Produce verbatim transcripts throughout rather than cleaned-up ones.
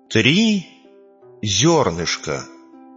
Три зернышка.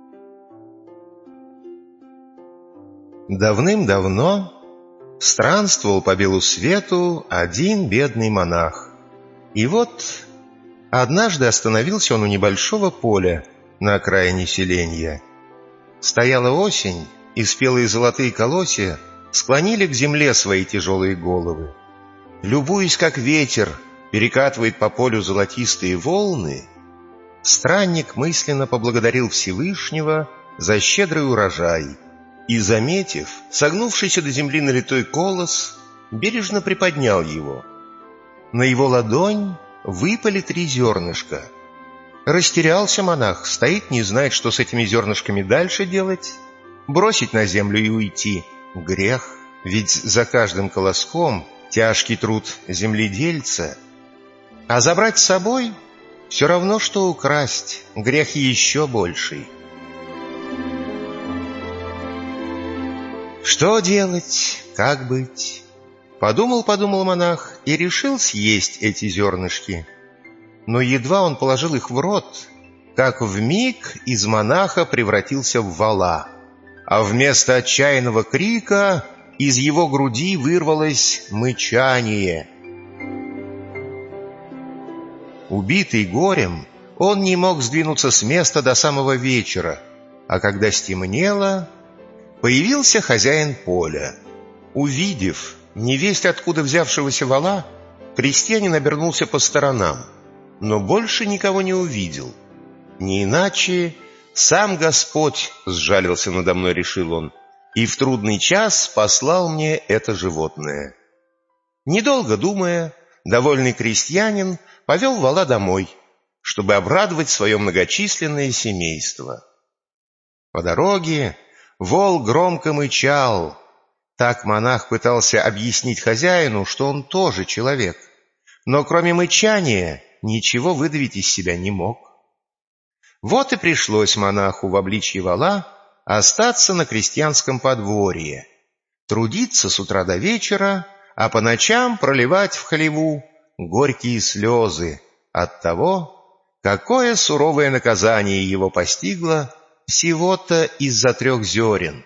Давным-давно странствовал по белу свету один бедный монах. И вот однажды остановился он у небольшого поля на окраине селенья. Стояла осень, и спелые золотые колосья склонили к земле свои тяжелые головы. Любуясь, как ветер перекатывает по полю золотистые волны, странник мысленно поблагодарил Всевышнего за щедрый урожай и, заметив согнувшийся до земли налитой колос, бережно приподнял его. На его ладонь выпали три зернышка. Растерялся монах, стоит, не знает, что с этими зернышками дальше делать. Бросить на землю и уйти — грех, ведь за каждым колоском тяжкий труд земледельца. А забрать с собой — все равно, что украсть, грех еще больший. Что делать, как быть? Подумал-подумал монах и решил съесть эти зернышки. Но едва он положил их в рот, как вмиг из монаха превратился в вола, а вместо отчаянного крика из его груди вырвалось мычание. Убитый горем, он не мог сдвинуться с места до самого вечера, а когда стемнело, появился хозяин поля. Увидев невесть откуда взявшегося вола, крестьянин обернулся по сторонам, но больше никого не увидел. Не иначе сам Господь сжалился надо мной, решил он, и в трудный час послал мне это животное. Недолго думая, довольный крестьянин повел вола домой, чтобы обрадовать свое многочисленное семейство. По дороге вол громко мычал. Так монах пытался объяснить хозяину, что он тоже человек, но кроме мычания ничего выдавить из себя не мог. Вот и пришлось монаху в обличье вола остаться на крестьянском подворье, трудиться с утра до вечера, а по ночам проливать в хлеву горькие слезы от того, какое суровое наказание его постигло всего-то из-за трех зерен.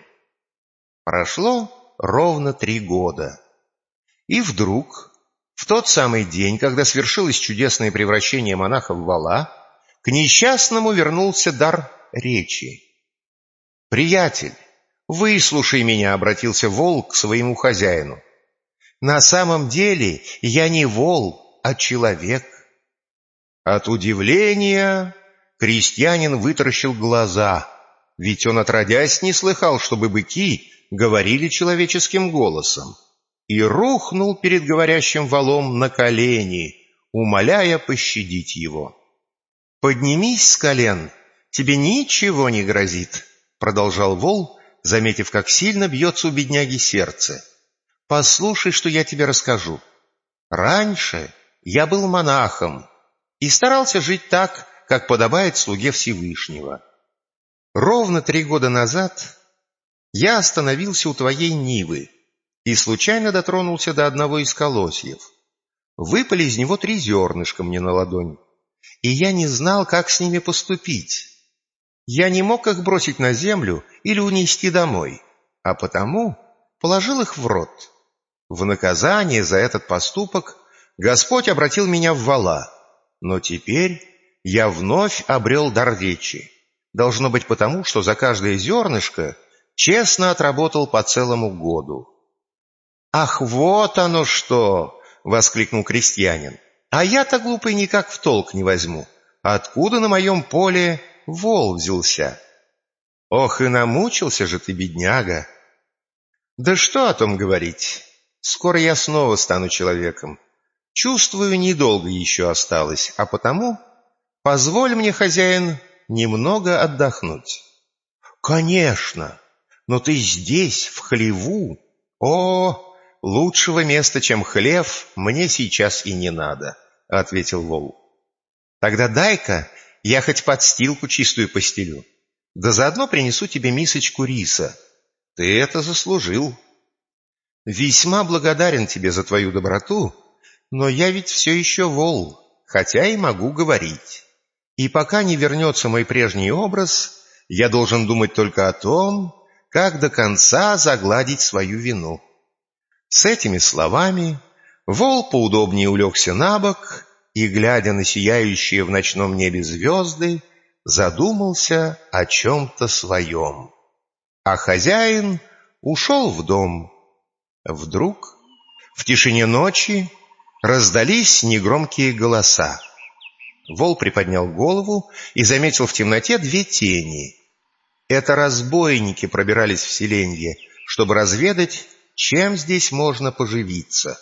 Прошло ровно три года. И вдруг, в тот самый день, когда свершилось чудесное превращение монаха в вола, к несчастному вернулся дар речи. «Приятель, выслушай меня», — обратился вол к своему хозяину. «На самом деле я не вол, а человек». От удивления крестьянин вытаращил глаза, ведь он отродясь не слыхал, чтобы быки говорили человеческим голосом, и рухнул перед говорящим волом на колени, умоляя пощадить его. «Поднимись с колен, тебе ничего не грозит», — продолжал вол, заметив, как сильно бьется у бедняги сердце. «Послушай, что я тебе расскажу. Раньше я был монахом и старался жить так, как подобает слуге Всевышнего. Ровно три года назад я остановился у твоей нивы и случайно дотронулся до одного из колосьев. Выпали из него три зернышка мне на ладонь, и я не знал, как с ними поступить. Я не мог их бросить на землю или унести домой, а потому положил их в рот. В наказание за этот поступок Господь обратил меня в вола, но теперь я вновь обрел дар речи. Должно быть потому, что за каждое зернышко честно отработал по целому году». «Ах, вот оно что!» — воскликнул крестьянин. «А я-то, глупый, никак в толк не возьму. Откуда на моем поле вол взялся? Ох, и намучился же ты, бедняга!» «Да что о том говорить? Скоро я снова стану человеком. Чувствую, недолго еще осталось, а потому позволь мне, хозяин, немного отдохнуть». «Конечно, но ты здесь, в хлеву. О, лучшего места, чем хлев, мне сейчас и не надо», — ответил вол. «Тогда дай-ка я хоть подстилку чистую постелю, да заодно принесу тебе мисочку риса. Ты это заслужил. Весьма благодарен тебе за твою доброту, но я ведь все еще вол, хотя и могу говорить. И пока не вернется мой прежний образ, я должен думать только о том, как до конца загладить свою вину». С этими словами вол поудобнее улегся на бок и, глядя на сияющие в ночном небе звезды, задумался о чем-то своем. А хозяин ушел в дом. Вдруг в тишине ночи раздались негромкие голоса. Вол приподнял голову и заметил в темноте две тени. Это разбойники пробирались в селенье, чтобы разведать, чем здесь можно поживиться.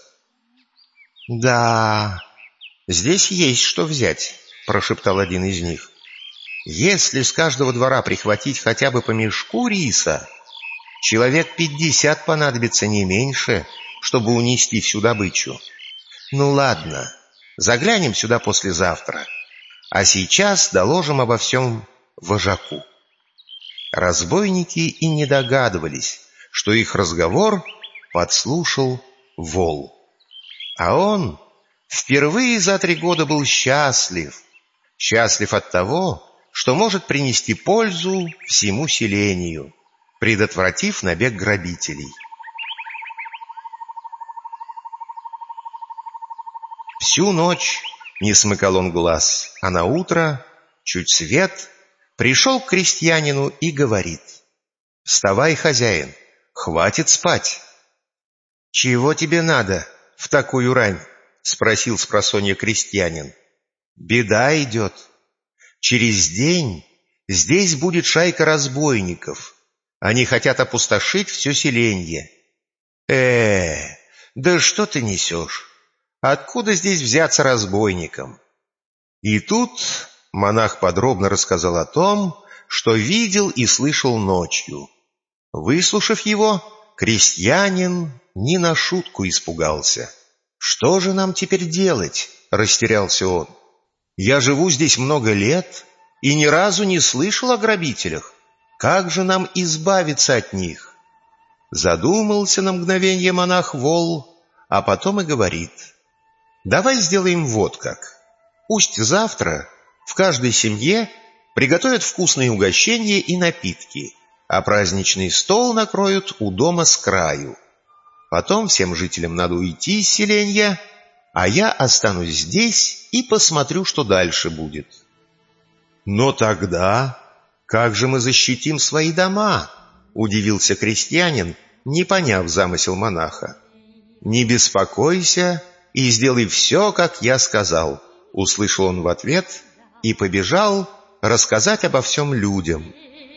«Да, здесь есть что взять», — прошептал один из них. «Если с каждого двора прихватить хотя бы по мешку риса, человек пятьдесят понадобится не меньше, чтобы унести всю добычу. Ну ладно, заглянем сюда послезавтра, а сейчас доложим обо всем вожаку». Разбойники и не догадывались, что их разговор подслушал вол. А он впервые за три года был счастлив. Счастлив от того, что может принести пользу всему селению, предотвратив набег грабителей. Всю ночь не смыкал он глаз, а на утро, чуть свет, пришел к крестьянину и говорит: «Вставай, хозяин, хватит спать». «Чего тебе надо в такую рань?» — спросил спросонья крестьянин. «Беда идет. Через день здесь будет шайка разбойников. Они хотят опустошить все селенье». «Э, да что ты несешь? Откуда здесь взяться разбойникам?» И тут монах подробно рассказал о том, что видел и слышал ночью. Выслушав его, крестьянин не на шутку испугался. «Что же нам теперь делать?» — растерялся он. «Я живу здесь много лет и ни разу не слышал о грабителях. Как же нам избавиться от них?» Задумался на мгновение монах Вол, а потом и говорит: «Давай сделаем вот как. Пусть завтра в каждой семье приготовят вкусные угощения и напитки, а праздничный стол накроют у дома с краю. Потом всем жителям надо уйти из селенья, а я останусь здесь и посмотрю, что дальше будет». «Но тогда как же мы защитим свои дома?» — удивился крестьянин, не поняв замысел монаха. «Не беспокойся и сделай все, как я сказал», — услышал он в ответ и побежал рассказать обо всем людям.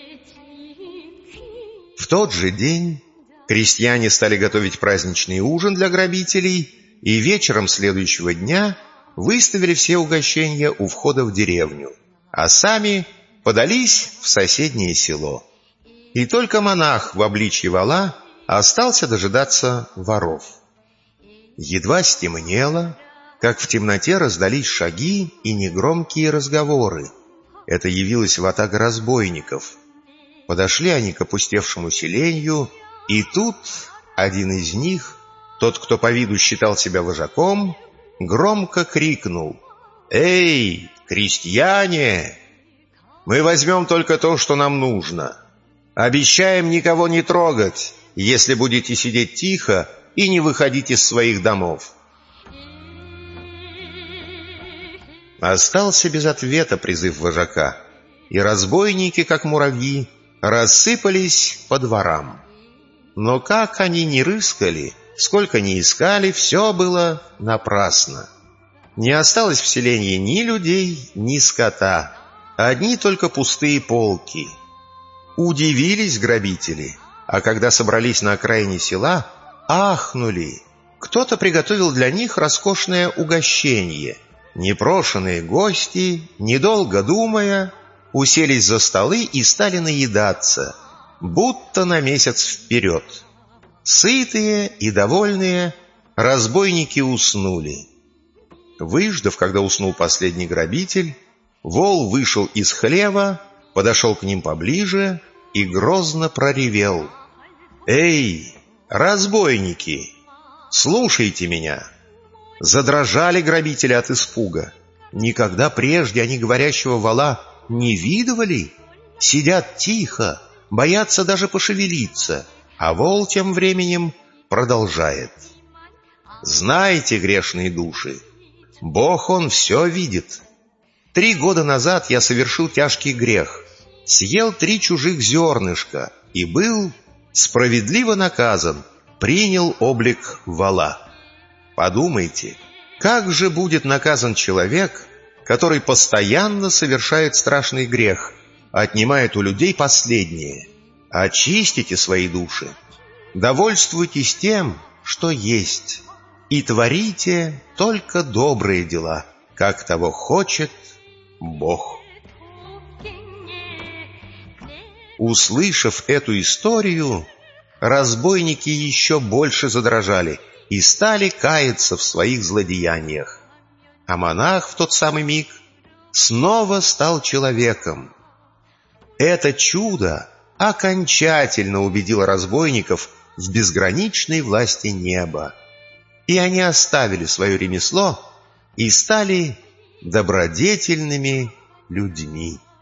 В тот же день крестьяне стали готовить праздничный ужин для грабителей и вечером следующего дня выставили все угощения у входа в деревню, а сами подались в соседнее село. И только монах в обличье вола остался дожидаться воров. Едва стемнело, как в темноте раздались шаги и негромкие разговоры. Это явилась ватага разбойников. Подошли они к опустевшему селенью, и тут один из них, тот, кто по виду считал себя вожаком, громко крикнул: «Эй, крестьяне! Мы возьмем только то, что нам нужно. Обещаем никого не трогать, если будете сидеть тихо и не выходить из своих домов». Остался без ответа призыв вожака, и разбойники, как муравьи, рассыпались по дворам. Но как они ни рыскали, сколько ни искали, все было напрасно. Не осталось в селении ни людей, ни скота, одни только пустые полки. Удивились грабители, а когда собрались на окраине села, ахнули. Кто-то приготовил для них роскошное угощение. Непрошенные гости, недолго думая, уселись за столы и стали наедаться, будто на месяц вперед. Сытые и довольные, разбойники уснули. Выждав, когда уснул последний грабитель, вол вышел из хлева, подошел к ним поближе и грозно проревел: «Эй, разбойники, слушайте меня!» Задрожали грабители от испуга. Никогда прежде они говорящего вала не видывали. Сидят тихо, боятся даже пошевелиться, а вол тем временем продолжает. Знайте, грешные души, Бог, Он все видит. Три года назад я совершил тяжкий грех, съел три чужих зернышка и был справедливо наказан, принял облик вола. Подумайте, как же будет наказан человек, который постоянно совершает страшный грех, отнимает у людей последнее? Очистите свои души, довольствуйтесь тем, что есть, и творите только добрые дела, как того хочет Бог. Услышав эту историю, разбойники еще больше задрожали и стали каяться в своих злодеяниях. А монах в тот самый миг снова стал человеком. Это чудо окончательно убедило разбойников в безграничной власти неба, и они оставили свое ремесло и стали добродетельными людьми.